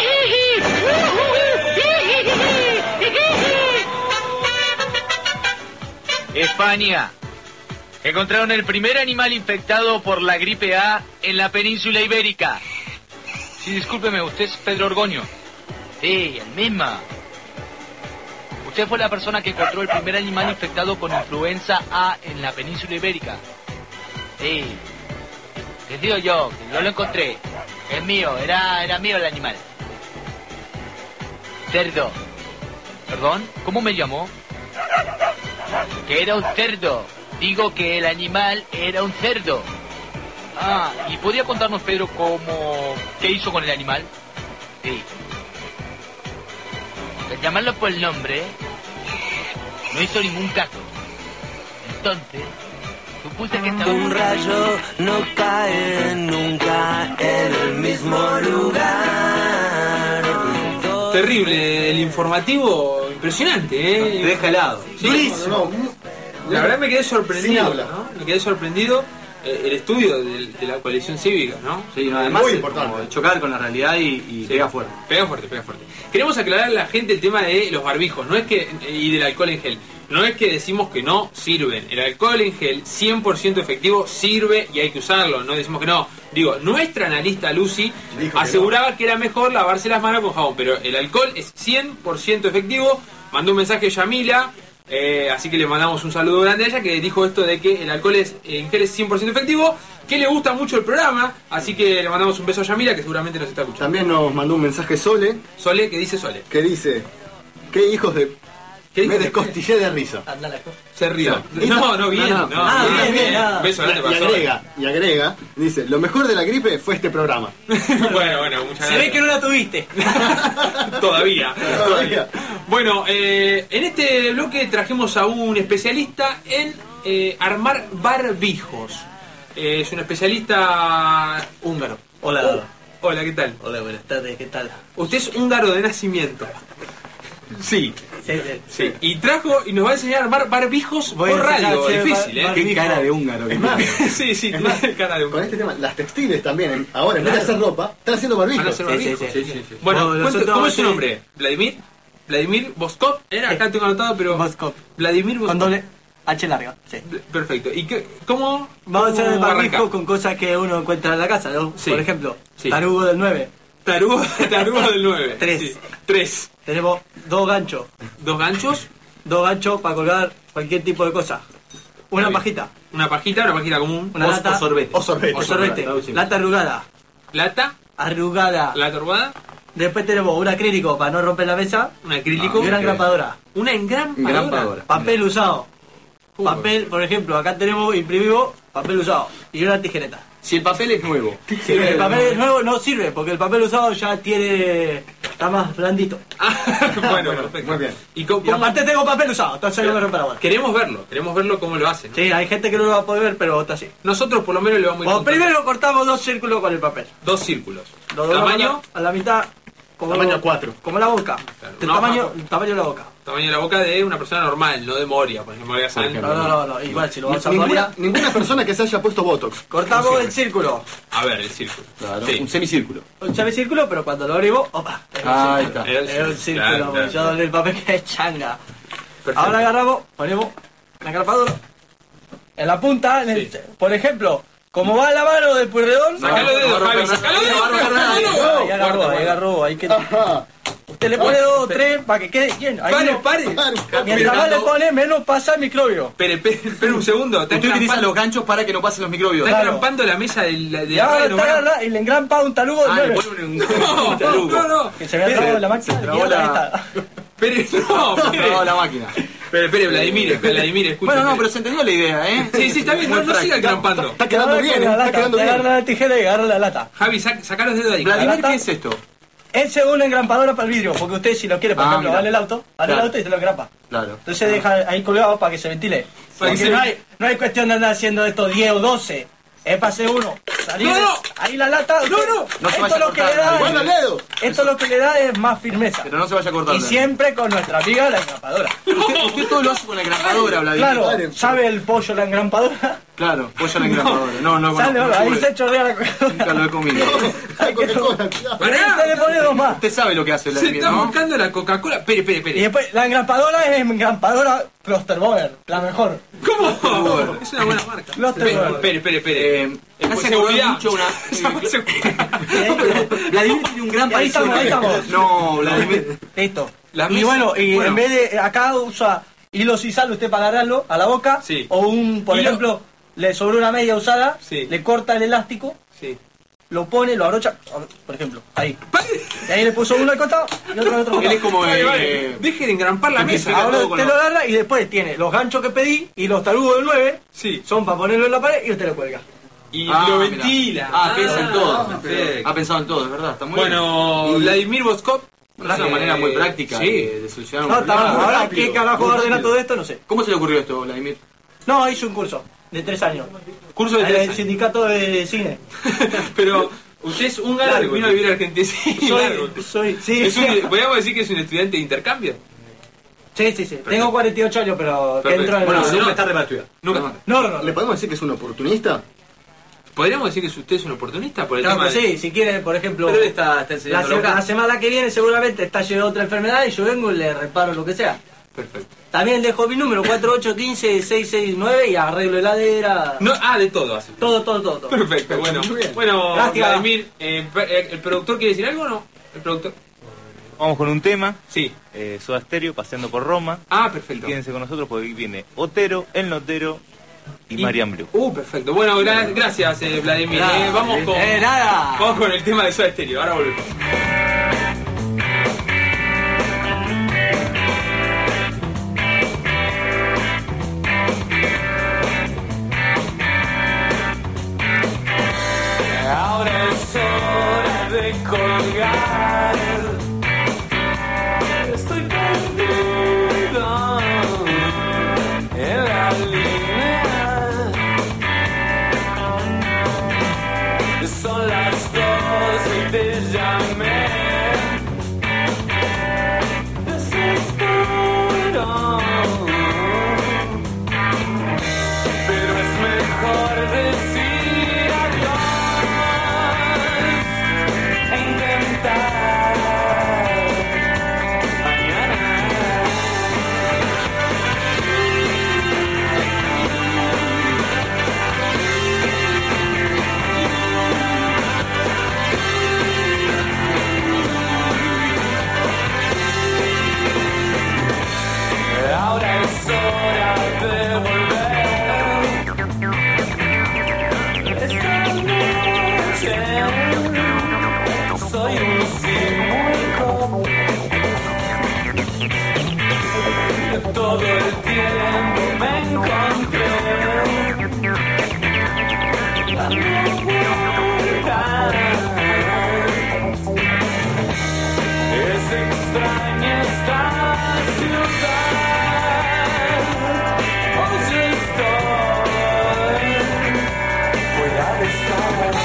España. Encontraron el primer animal infectado por la gripe A en la península ibérica. Sí, discúlpeme, usted es Pedro Orgoño. Sí, el mismo. Usted fue la persona que encontró el primer animal infectado con influenza A en la península ibérica. Sí. Les digo yo lo encontré. Es mío, era mío el animal. Cerdo. ¿Perdón? ¿Cómo me llamó? Que era un cerdo. Digo que el animal era un cerdo. Ah, ¿y podría contarnos, Pedro, qué hizo con el animal? Sí. al llamarlo por el nombre, no hizo ningún caso. Entonces, supuse que estaba... Un rayo no cae nunca en el mismo lugar. Terrible, el informativo impresionante, Te deja helado. Sí, la verdad me quedé sorprendido, Sin habla. ¿no? Me quedé sorprendido el estudio de la coalición cívica, ¿no? Sí, no, además Muy es importante. como chocar con la realidad y pega fuerte. Pega fuerte. Queremos aclarar a la gente el tema de los barbijos, no es que y del alcohol en gel. No es que decimos que no sirven. El alcohol en gel 100% efectivo sirve y hay que usarlo. No decimos que no. Digo, nuestra analista Lucy aseguraba que era mejor lavarse las manos con jabón, pero el alcohol es 100% efectivo. Mandó un mensaje Yamila, así que le mandamos un saludo grande a ella, que dijo esto de que el alcohol en gel es 100% efectivo, que le gusta mucho el programa, así que le mandamos un beso a Yamila, que seguramente nos está escuchando. También nos mandó un mensaje Sole, ¿Qué dice Sole? que dice: ¿qué hijos de... Me descostillé de risa. Se ríe. Bien. Bien. Beso grande para Sole. Y agrega, dice: lo mejor de la gripe fue este programa. Bueno, muchas Se ve que no la tuviste. Todavía. Bueno, en este bloque trajimos a un especialista en armar barbijos. Es un especialista húngaro. Hola. Hola, ¿qué tal? Hola, buenas tardes, ¿qué tal? Usted es húngaro de nacimiento. Sí. Sí. Y nos va a enseñar a armar barbijos por radio. Difícil, ¿eh? Qué cara de húngaro. Sí, tiene cara de húngaro. Con este tema, las textiles también, ahora en vez de hacer ropa, están haciendo barbijos. Sí. Bueno, ¿cómo es su nombre? ¿Vladimir Voskov? Acá tengo anotado, pero... Voskov. Vladimir Voskov. Con doble H larga, sí. Perfecto. ¿Y cómo? Vamos a hacer el barbijo arranca? con cosas que uno encuentra en la casa, ¿no? Sí. Por ejemplo, Sí. tarugo del 9. Tarugo del 9. 3. Sí. 3. Tenemos 2 ganchos. 2 ganchos. 2 ganchos para colgar cualquier tipo de cosa. Una pajita. Una pajita común. Una lata. O sorbete. Lata arrugada. Lata. Arrugada. Lata arrugada. Después tenemos un acrílico para no romper la mesa. Un acrílico. Y una engrampadora. Una engrampadora. Papel usado. Papel, por ejemplo, acá imprimimos papel usado. Y una tijereta. Si el papel es nuevo. Si el papel es nuevo no sirve, porque el papel usado ya está más blandito. Bueno, perfecto. Muy bien. Y aparte tengo papel usado, entonces no me rompe la bola. Queremos verlo cómo lo hacen. Sí, hay gente que no lo va a poder ver, pero está así. Nosotros por lo menos le vamos a ir contando. Primero cortamos 2 círculos con el papel. 2 círculos. ¿Tamaño? A la mitad. Tamaño 4. Como la boca. Claro, el tamaño de la boca. Tamaño de la boca de una persona normal, no de Moria, por ejemplo. No. Igual si lo vas a Moria. Ninguna persona que se haya puesto Botox. Cortamos el círculo. A ver, el círculo. Claro, Sí. un semicírculo. Un semicírculo, pero cuando lo abrimos, opa. Ahí está. Es un círculo, Claro. yo doble el papel que es changa. Perfecto. Ahora agarramos, ponemos la engrapadora en la punta, por ejemplo, como va la mano del Pueyrredón. Sacalo de dedo, Javi, sacalo de dedo. Ahí agarró, ahí que... Usted le pone 2 o 3 para que quede lleno. Pare. Mientras más le pone, menos pasa el microbio. Espera un segundo. Usted utiliza los ganchos para que no pasen los microbios. Está engrampando la mesa de Y ahora está y le engrampa un talugo de 9. No. Que se me ha trabado la máquina. No, la máquina. Espere, Vladimir, escucha. Bueno, no, pero se entendió la idea, ¿eh? Sí, está bien, no siga engrampando. Está quedando bien, está quedando bien. Agarra la tijera y agarra la lata. Javi, saca los dedos de ahí. Vladimir, ¿qué es esto? Es una engrampadora para el vidrio, porque usted si lo quiere, por ejemplo, mira. vale el auto y se lo engrampa. Claro. Entonces deja ahí colgado para que se ventile. Porque no hay cuestión de andar haciendo esto 10 o 12. Es para hacer uno. Ahí la lata. No se vaya a cortar. Esto lo que le da es más firmeza. Pero no se vaya a cortar. Y siempre con nuestra amiga la engrampadora. Usted todo lo hace con la engrampadora, Vladimir. Claro, ¿sabe el pollo la engrampadora? Claro, pollo la engrampadora. No, Ahí se chorrea la nunca lo he comido. Usted le pone 2 más. Usted sabe lo que hace Vladimir, Se está ¿no? buscando la Coca-Cola. Espere. Y después, la engrampadora es engrampadora Klosterboer, la mejor. ¿Cómo? Es una buena marca. Espere. Hace mucho una... Vladimir tiene un gran Ahí estamos. No, Vladimir. Listo. Y bueno, en vez de acá usa hilo sisal usted para agarrarlo a la boca. Sí. O por ejemplo, le sobró una media usada, Sí. le corta el elástico, Sí. lo pone, lo abrocha, por ejemplo, ahí. Y ahí le puso uno al costado y otro al otro. Él es como... Deje de engrampar la mesa. Ahora usted lo agarra y después tiene los ganchos que pedí y los tarugos del 9. Sí. Son para ponerlo en la pared y usted lo cuelga. Y lo ventila. Piensa en todo. Perfecto. Ha pensado en todo, es verdad. Está muy Bueno, bien. Vladimir Voskov, Es una manera muy práctica de solucionar un problema. Ahora, ¿qué carajo ordena todo esto? No sé. ¿Cómo se le ocurrió esto, Vladimir? No, hice un curso de 3 años. ¿Curso de 3 años? El sindicato de cine. Pero usted es húngaro y vino a vivir a Argentina. Sí, ¿podríamos decir que es un estudiante de intercambio? Sí. Perfecto. Tengo 48 años, pero dentro de... Bueno, nunca es tarde para estudiar. No. ¿Le podemos decir que es un oportunista? ¿Podríamos decir que usted es un oportunista por el Claro, tema de... sí, si quiere, por ejemplo... Pero él está enseñando la semana que viene seguramente estalla otra enfermedad y yo vengo y le reparo lo que sea. Perfecto. También dejo mi número, 4815-669 y arreglo heladera... No, de todo hace. Todo. Perfecto, bueno, gracias. Vladimir, ¿el productor quiere decir algo o no? ¿El productor? Vamos con un tema. Sí. Soda Stereo, Paseando por Roma. Perfecto. Quédense con nosotros porque viene Otero, El Notero y Marian Blue. Perfecto. Bueno, gracias, Vladimir. Vamos con el tema de Soda Stereo. Ahora volvemos. Ahora es hora de colgar. Estoy perdido en la línea. Son las 2 y te llamé. Desespero, pero es mejor decir adiós e intentar mañana. Ahora es hora de volver. Esta noche soy un cínico. Todo el tiempo me encontré dando vueltas. Es extraña esta ciudad. Hoy estoy fuera de estar.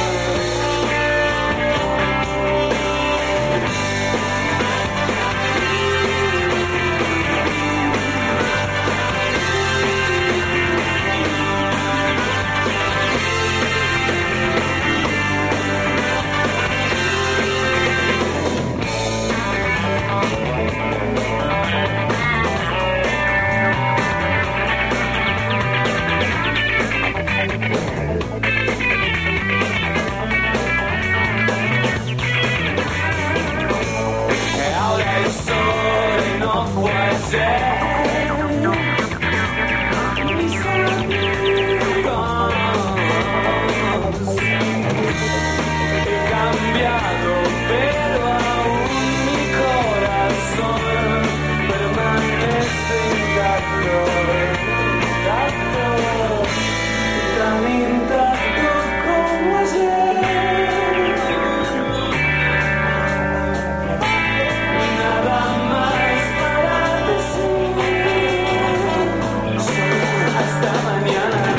Ahora es hora y no puede. Mis amigos, he cambiado, pero aún mi corazón permanece intacto, tan intacto como ayer. Nada más para decir, solo hasta mañana.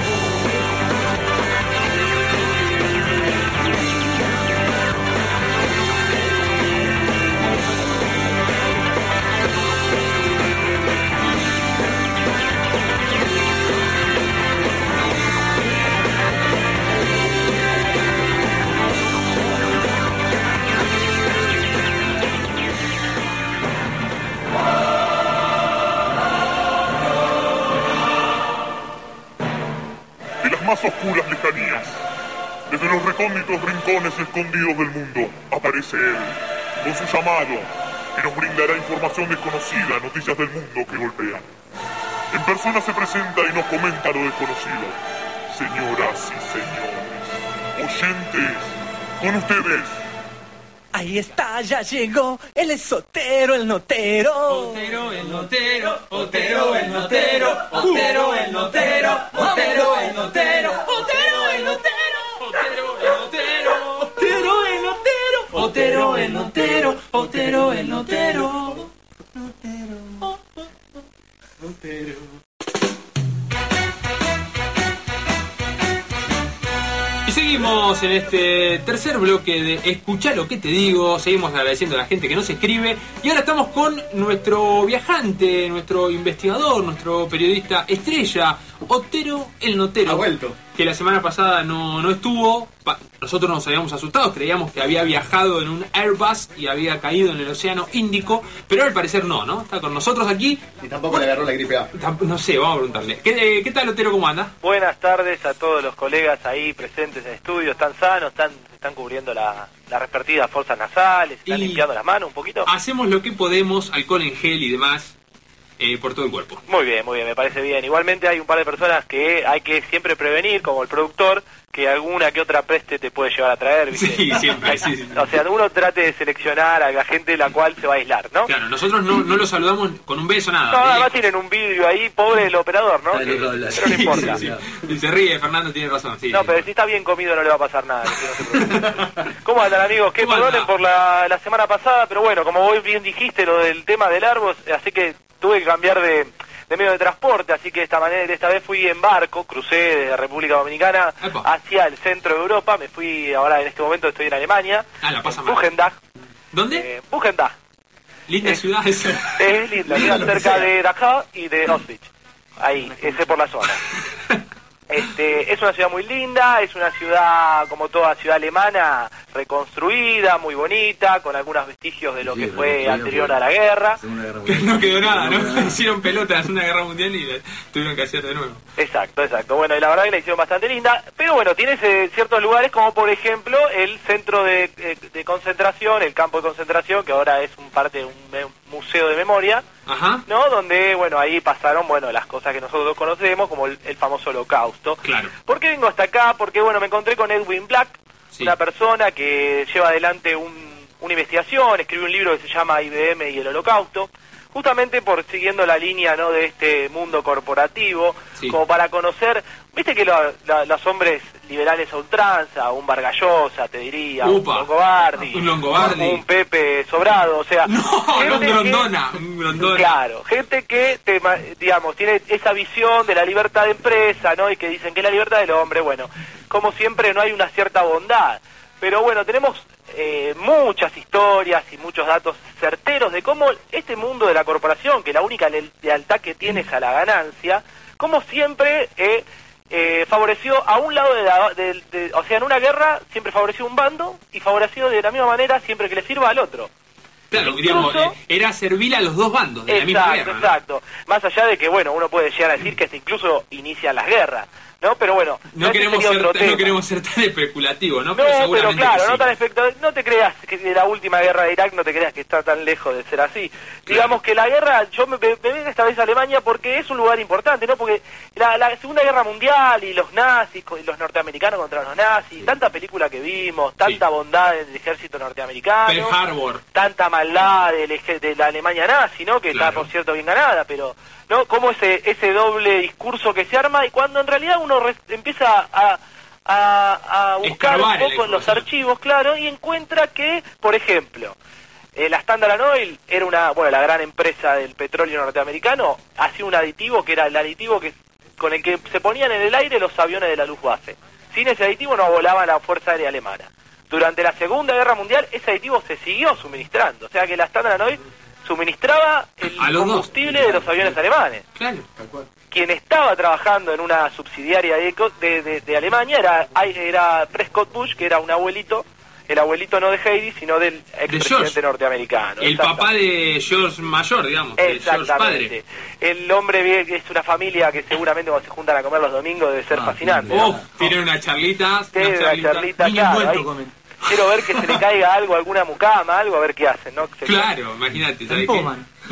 De las más oscuras lejanías, desde los recónditos rincones escondidos del mundo, aparece él, con su llamado, que nos brindará información desconocida, noticias del mundo que golpean. En persona se presenta y nos comenta lo desconocido. Señoras y señores, oyentes, con ustedes, Ahí está, ya llegó, él es Otero, el notero. Otero, el notero, Otero, el notero, Otero, el notero, Otero, el notero, Otero, el notero, Otero, el notero, Otero, el notero, Otero el notero, Otero el notero. Y seguimos en este tercer bloque de Escuchá lo que te digo. Seguimos agradeciendo a la gente que nos escribe. Y ahora estamos con nuestro viajante, nuestro investigador, nuestro periodista estrella, Otero el notero. Ha vuelto. Que la semana pasada no estuvo. Nosotros nos habíamos asustado, creíamos que había viajado en un Airbus y había caído en el océano Índico, pero al parecer no. Está con nosotros aquí. Y tampoco le agarró la gripe A. No sé, vamos a preguntarle. ¿Qué tal, Otero, cómo anda? Buenas tardes a todos los colegas ahí presentes en el estudio. ¿Están sanos? ¿Están cubriendo las respectivas fosas nasales? ¿Están limpiando las manos un poquito? Hacemos lo que podemos, alcohol en gel y demás. Por todo el cuerpo. Muy bien, me parece bien. Igualmente hay un par de personas que hay que siempre prevenir, como el productor, que alguna que otra peste te puede llevar a traer, ¿viste? Sí, siempre, sí. O sea, uno trate de seleccionar a la gente la cual se va a aislar, ¿no? Claro, nosotros no lo saludamos con un beso, nada. No, además tienen un vidrio ahí, pobre el operador, ¿no? Pero no importa. Sí. Y se ríe, Fernando tiene razón, sí. No, pero si está bien comido no le va a pasar nada. ¿Cómo andan, amigos? Que perdonen por la semana pasada, pero bueno, como vos bien dijiste, lo del tema del árbol, así que tuve que cambiar de medio de transporte, así que esta vez fui en barco, crucé desde República Dominicana hacia el centro de Europa, me fui, ahora en este momento estoy en Alemania, en Buchenwald. ¿Dónde? Buchenwald. Linda ciudad esa. Es linda, cerca de Dachau y de Auschwitz, ahí, ese por la zona. Es una ciudad muy linda, es una ciudad como toda ciudad alemana, reconstruida, muy bonita, con algunos vestigios de lo que fue anterior a la guerra. Que no quedó nada, ¿no? Hicieron pelota en la Segunda Guerra Mundial y tuvieron que hacer de nuevo. Exacto. Bueno, y la verdad que la hicieron bastante linda, pero bueno, tiene ciertos lugares como por ejemplo el centro de concentración, el campo de concentración, que ahora es parte de un museo de memoria. Ajá. ¿No? Donde, bueno, ahí pasaron, las cosas que nosotros conocemos como el famoso Holocausto. Claro. ¿Por qué vengo hasta acá? Porque, me encontré con Edwin Black, una persona que lleva adelante una investigación, escribió un libro que se llama IBM y el Holocausto, justamente siguiendo la línea, ¿no?, de este mundo corporativo, como para conocer, viste que los hombres liberales a ultranza, un Vargas Llosa, te diría, un Longobardi, un Pepe Sobrado, o sea... un Grondona. Claro, gente que, tiene esa visión de la libertad de empresa, ¿no?, y que dicen que es la libertad del hombre, como siempre no hay una cierta bondad, pero tenemos muchas historias y muchos datos certeros de cómo este mundo de la corporación, que la única lealtad que tiene es a la ganancia, como siempre favoreció a un lado o sea, en una guerra siempre favoreció un bando y favoreció de la misma manera siempre que le sirva al otro. Claro, digamos, era servil a los dos bandos de la misma guerra. Exacto. Más allá de que, uno puede llegar a decir que incluso inician las guerras, ¿no? Pero no queremos ser tan especulativos, ¿no? No, pero claro, no tan espectacular. No te creas que la última guerra de Irak, no te creas que está tan lejos de ser así. Claro. Digamos que la guerra, yo me vengo esta vez a Alemania porque es un lugar importante, ¿no? Porque la Segunda Guerra Mundial y los nazis y los norteamericanos contra los nazis, tanta película que vimos, tanta bondad del ejército norteamericano, Pearl Harbor, tanta maldad de la Alemania nazi, ¿no? Que está, por cierto, bien ganada, pero... ¿no? Como ese doble discurso que se arma y cuando en realidad uno empieza a buscar un poco en los archivos, claro, y encuentra que, por ejemplo, la Standard Oil era la gran empresa del petróleo norteamericano, hacía un aditivo que era el aditivo con el que se ponían en el aire los aviones de la Luftwaffe. Sin ese aditivo no volaba la Fuerza Aérea Alemana. Durante la Segunda Guerra Mundial ese aditivo se siguió suministrando, o sea que la Standard Oil suministraba el combustible de los aviones alemanes. Claro. Quien estaba trabajando en una subsidiaria de Alemania era Prescott Bush, que era un abuelito, el abuelito no de Heidi, sino del expresidente norteamericano. El papá de George mayor, digamos. Exactamente. El hombre es una familia que seguramente cuando se juntan a comer los domingos debe ser fascinante. Tienen una charlita. Claro, quiero ver que se le caiga algo, alguna mucama, algo, a ver qué hacen, ¿no? Claro, imagínate. ¿Sabes qué?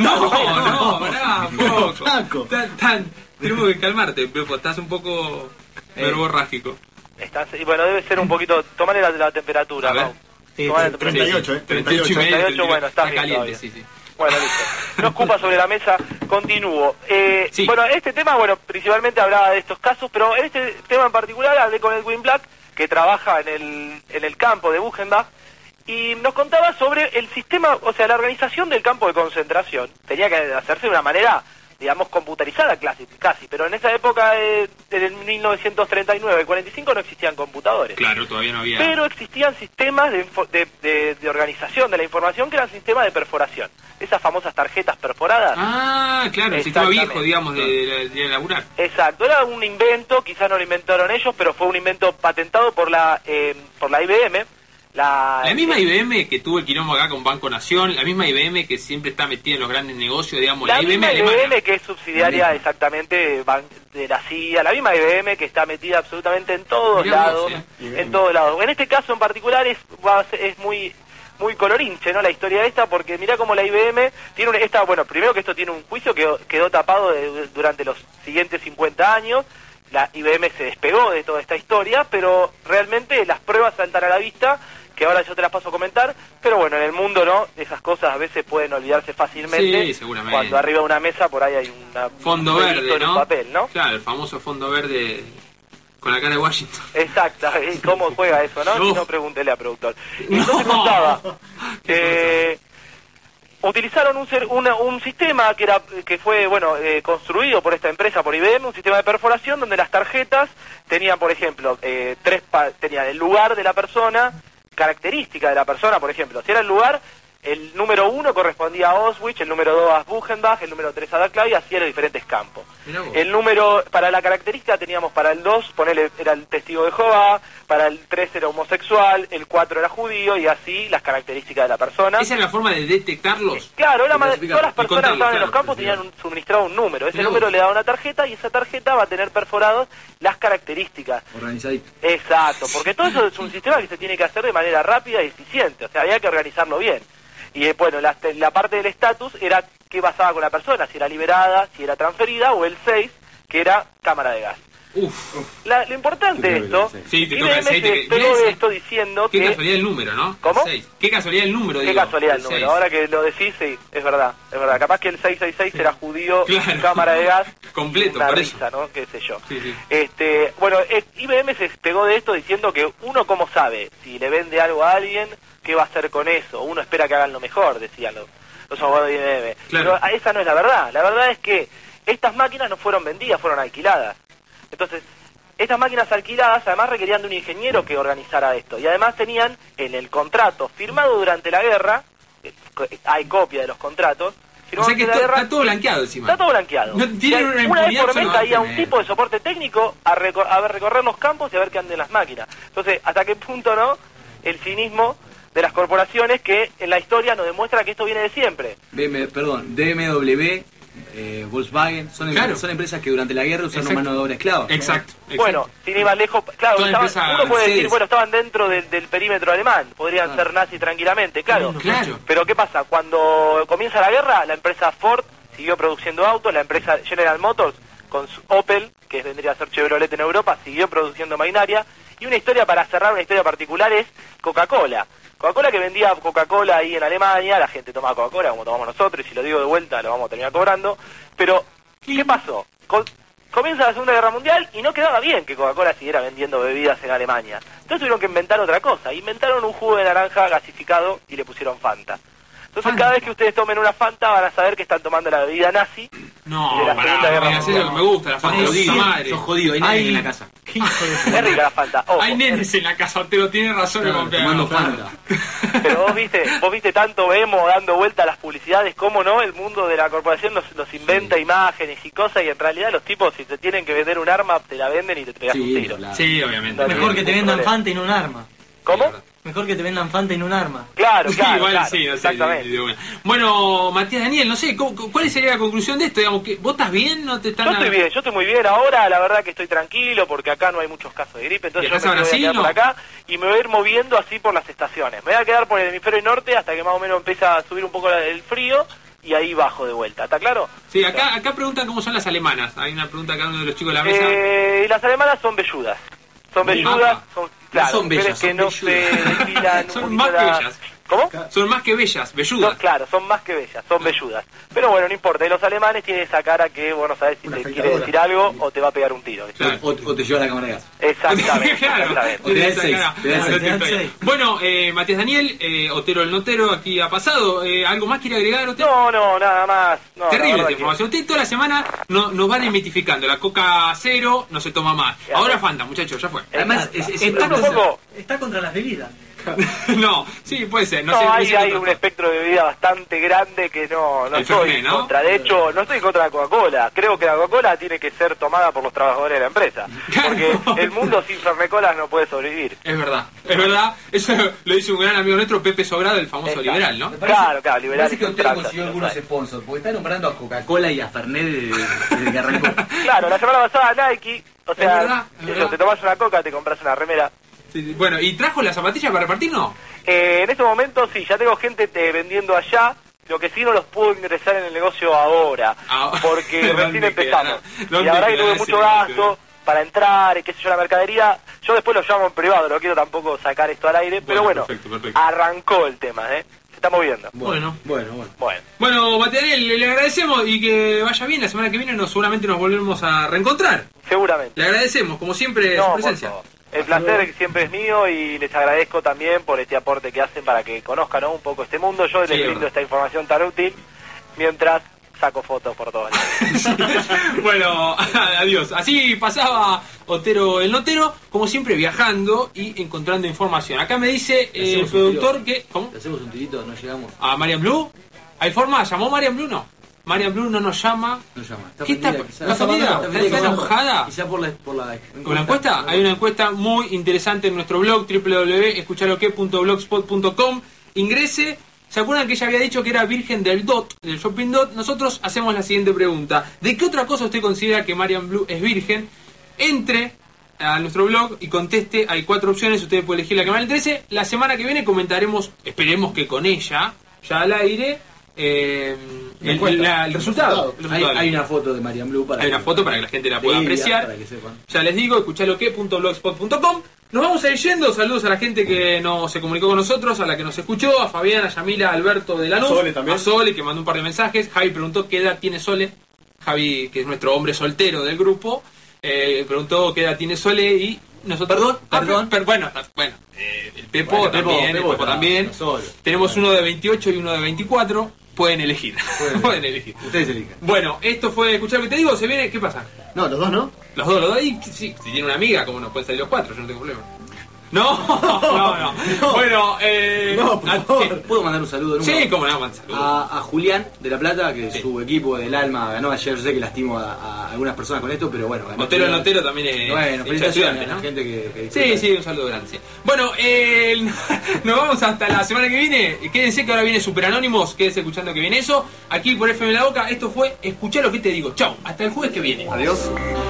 Taco. Tenemos que calmarte, pero estás un poco verborrágico. Debe ser un poquito... Tomale la temperatura, ¿no? Sí, 38, 38, bueno, está bien caliente, sí. Bueno, listo. No ocupa sobre la mesa, continúo. Bueno, este tema, principalmente hablaba de estos casos, pero en este tema en particular hablé con Edwin Black, que trabaja en el campo de Buchenwald, y nos contaba sobre el sistema, o sea, la organización del campo de concentración. Tenía que hacerse de una manera, digamos, computarizada casi, pero en esa época, en 1939 y 45, no existían computadores. Claro, todavía no había. Pero existían sistemas de organización de la información que eran sistemas de perforación. Esas famosas tarjetas perforadas. Ah, claro, el sistema viejo, digamos, de laburar. Exacto, era un invento, quizás no lo inventaron ellos, pero fue un invento patentado por la IBM. La misma IBM que tuvo el quilombo acá con Banco Nación, la misma IBM que siempre está metida en los grandes negocios, digamos, la IBM alemana. La IBM que es subsidiaria exactamente de la CIA, la misma IBM que está metida absolutamente en todos lados, en todos lados. En este caso en particular es muy colorinche, ¿no? La historia esta, porque mirá como la IBM tiene bueno, primero que esto tiene un juicio que quedó tapado durante los siguientes 50 años. La IBM se despegó de toda esta historia, pero realmente las pruebas saltan a la vista, que ahora yo te las paso a comentar, pero bueno, en el mundo, ¿no? Esas cosas a veces pueden olvidarse fácilmente. Sí, seguramente. Cuando arriba de una mesa por ahí hay fondo verde, ¿no? Un papel, ¿no? Claro, el famoso fondo verde con la cara de Washington. Exacto, ¿cómo juega eso, no? Si no, pregúntele al productor. Y entonces contaba utilizaron un sistema que fue construido por esta empresa, por IBM, un sistema de perforación donde las tarjetas tenían, por ejemplo, tenían el lugar de la persona, característica de la persona, por ejemplo, si era el lugar, el número 1 correspondía a Auschwitz, el número 2 a Buchenwald, el número 3 a Dachau, y así eran diferentes campos. El número, para la característica teníamos para el 2, era el testigo de Jehová, para el 3 era homosexual, el 4 era judío, y así las características de la persona. ¿Esa es la forma de detectarlos? Claro, todas las personas que estaban en los campos tenían suministrado un número. Ese número le daba una tarjeta, y esa tarjeta va a tener perforadas las características. Organizadito. Exacto, porque todo eso es un sistema que se tiene que hacer de manera rápida y eficiente, o sea, había que organizarlo bien. Y bueno, la parte del estatus era qué pasaba con la persona, si era liberada, si era transferida, o el 6, que era cámara de gas. Lo importante de esto, IBM se despegó de esto diciendo que... Qué casualidad el número, ¿no? ¿Cómo? 6. Qué casualidad el número, Qué casualidad el número. Ahora que lo decís, sí, es verdad. Capaz que el 666 era judío, claro. Cámara de gas, completo, una por risa, eso. ¿no? Qué sé yo. Sí. Bueno, IBM se despegó de esto diciendo que uno cómo sabe si le vende algo a alguien, qué va a hacer con eso. Uno espera que hagan lo mejor, decían los abogados de IBM. Claro. Pero esa no es la verdad. La verdad es que estas máquinas no fueron vendidas, fueron alquiladas. Entonces, estas máquinas alquiladas además requerían de un ingeniero que organizara esto. Y además tenían en el contrato firmado durante la guerra, hay copia de los contratos, o sea que está todo blanqueado encima. Está todo blanqueado. No tiene una vez por mes caía un tipo de soporte técnico a recorrer los campos y a ver qué anden las máquinas. Entonces, ¿hasta qué punto no? El cinismo de las corporaciones que en la historia nos demuestra que esto viene de siempre. BMW, Volkswagen, son empresas que durante la guerra usaron mano de obra esclava. Exacto. Bueno, sin ir más lejos, claro, uno puede decir, bueno, estaban dentro del perímetro alemán, podrían ser nazis tranquilamente, claro. Pero ¿qué pasa? Cuando comienza la guerra, la empresa Ford siguió produciendo autos, la empresa General Motors con su Opel, que vendría a ser Chevrolet en Europa, siguió produciendo maquinaria. Y una historia para cerrar, una historia particular es Coca-Cola. Coca-Cola que vendía Coca-Cola ahí en Alemania, la gente tomaba Coca-Cola como tomamos nosotros, y si lo digo de vuelta lo vamos a terminar cobrando. Pero, ¿qué pasó? Comienza la Segunda Guerra Mundial y no quedaba bien que Coca-Cola siguiera vendiendo bebidas en Alemania. Entonces tuvieron que inventar otra cosa. Inventaron un jugo de naranja gasificado y le pusieron Fanta. Entonces cada vez que ustedes tomen una Fanta van a saber que están tomando la bebida nazi. No, de la Segunda Guerra Mundial. Me gusta la Fanta, lo digo, madre. Sos jodido, hay nenes en la casa. Es rica la Fanta. Ojo, hay nenes en la casa, te lo tiene razón el tomando Fanta. Pero vos viste tanto vemos dando vuelta a las publicidades, cómo no, el mundo de la corporación nos inventa imágenes y cosas, y en realidad los tipos si te tienen que vender un arma, te la venden y te pegas un tiro. Claro. Sí, obviamente. Mejor que te vendan Fanta y no un arma. ¿Cómo? Mejor que te vendan Fanta y no un arma. Claro, igual claro, sí, no sé, exactamente. Bueno, Matías Daniel, no sé, ¿cuál sería la conclusión de esto? Digamos, ¿vos estás bien? ¿No te están Yo estoy muy bien ahora, la verdad que estoy tranquilo porque acá no hay muchos casos de gripe, entonces yo me voy a quedar por acá y me voy a ir moviendo así por las estaciones. Me voy a quedar por el hemisferio norte hasta que más o menos empieza a subir un poco el frío y ahí bajo de vuelta, ¿está claro? Sí, acá preguntan cómo son las alemanas. Hay una pregunta acá uno de los chicos de la mesa. Las alemanas son velludas. Son velludas, son, claro, son bellas, que no se depilan. Son más bellas. ¿Cómo? Son más que bellas, velludas. Claro, son más que bellas, son velludas. Pero bueno, no importa. Y los alemanes tienen esa cara que, bueno, sabes si te quiere decir algo o te va a pegar un tiro. Claro. O te lleva la cámara de gas. Exactamente. Claro. Exactamente. O te da el 6. Bueno, Matías Daniel, Otero el Notero, aquí ha pasado. ¿Algo más quiere agregar, Otero? No, nada más. No, terrible esta información. Usted toda la semana nos van mitificando. La Coca cero no se toma más. Ahora Fanta, muchachos, ya fue. Además, está contra las bebidas. No, sí, puede ser. No, hay un espectro de bebida bastante grande que no estoy en contra. De hecho, no estoy en contra de la Coca-Cola. Creo que la Coca-Cola tiene que ser tomada por los trabajadores de la empresa. Porque el mundo sin Fernet-Colas no puede sobrevivir. Es verdad. Eso lo dice un gran amigo nuestro, Pepe Sobrado, el famoso liberal, ¿no? Claro, liberal. Parece que usted consiguió algunos sponsors, porque está nombrando a Coca-Cola y a Fernet desde que arrancó. Claro, la semana pasada Nike, o sea, te tomás una Coca, te compras una remera. Sí, bueno, ¿y trajo las zapatillas para repartir, no? En este momento sí, ya tengo gente vendiendo allá. Lo que sí no los puedo ingresar en el negocio ahora, porque recién empezamos. Y la verdad que tuve mucho gasto para entrar y qué sé yo, la mercadería. Yo después lo llamo en privado, no quiero tampoco sacar esto al aire, pero bueno, perfecto. Arrancó el tema, Se está moviendo. Bueno. Bueno, Material, le agradecemos y que vaya bien. La semana que viene seguramente nos volvemos a reencontrar. Seguramente. Le agradecemos, como siempre, su presencia. El placer siempre es mío y les agradezco también por este aporte que hacen para que conozcan un poco este mundo. Yo les brindo esta información tan útil mientras saco fotos por todos lados. Bueno, adiós. Así pasaba Otero el Notero, como siempre viajando y encontrando información. Acá me dice el productor que... ¿Cómo? ¿Le hacemos un tirito? ¿No llegamos? ¿A Marian Blue? ¿Hay forma? ¿Llamó Marian Blue? No. Marian Blue no nos llama. ¿Qué está? ¿Está enojada? Quizá por la ¿Con la encuesta? Hay una encuesta muy interesante en nuestro blog www.escucharloque.blogspot.com. Ingrese. ¿Se acuerdan que ella había dicho que era virgen del DOT, del Shopping DOT? Nosotros hacemos la siguiente pregunta. ¿De qué otra cosa usted considera que Marian Blue es virgen? Entre a nuestro blog y conteste. Hay 4 opciones. Usted puede elegir la que más le interese. La semana que viene comentaremos, esperemos que con ella, ya al aire, el resultado. Hay una foto de Marian Blue para que la gente la pueda apreciar. Para que sepan. Ya les digo, escucharloque.blogspot.com. Nos vamos a ir yendo. Saludos a la gente que se comunicó con nosotros, a la que nos escuchó, a Fabián, a Yamila, a Alberto de Lanús, a Sole, que mandó un par de mensajes. Javi preguntó qué edad tiene Sole. Javi, que es nuestro hombre soltero del grupo, preguntó qué edad tiene Sole y nosotros... Perdón. Bueno, el Pepo también. Tenemos uno de 28 y uno de 24. Pueden elegir. Ustedes eligen. Bueno, esto fue Escuchar lo que te digo. ¿Se viene? ¿Qué pasa? No, los dos, ¿no? Los dos. Y sí, si tiene una amiga, ¿cómo no pueden salir los 4? Yo no tengo problema. No. Bueno, ¿puedo mandar un saludo? Sí, cómo no, un saludo. A Julián de La Plata, que su equipo del Alma ganó ayer. Yo sé que lastimo a algunas personas con esto, pero bueno. Otero el Notero también es. Bueno, felicitaciones a la gente que Sí, un saludo grande. Sí. Bueno, nos vamos hasta la semana que viene. Quédense que ahora viene Super Anónimos. Quédense escuchando que viene eso. Aquí por FM La Boca. Esto fue Escuchar lo que te digo. Chau, hasta el jueves que viene. Adiós.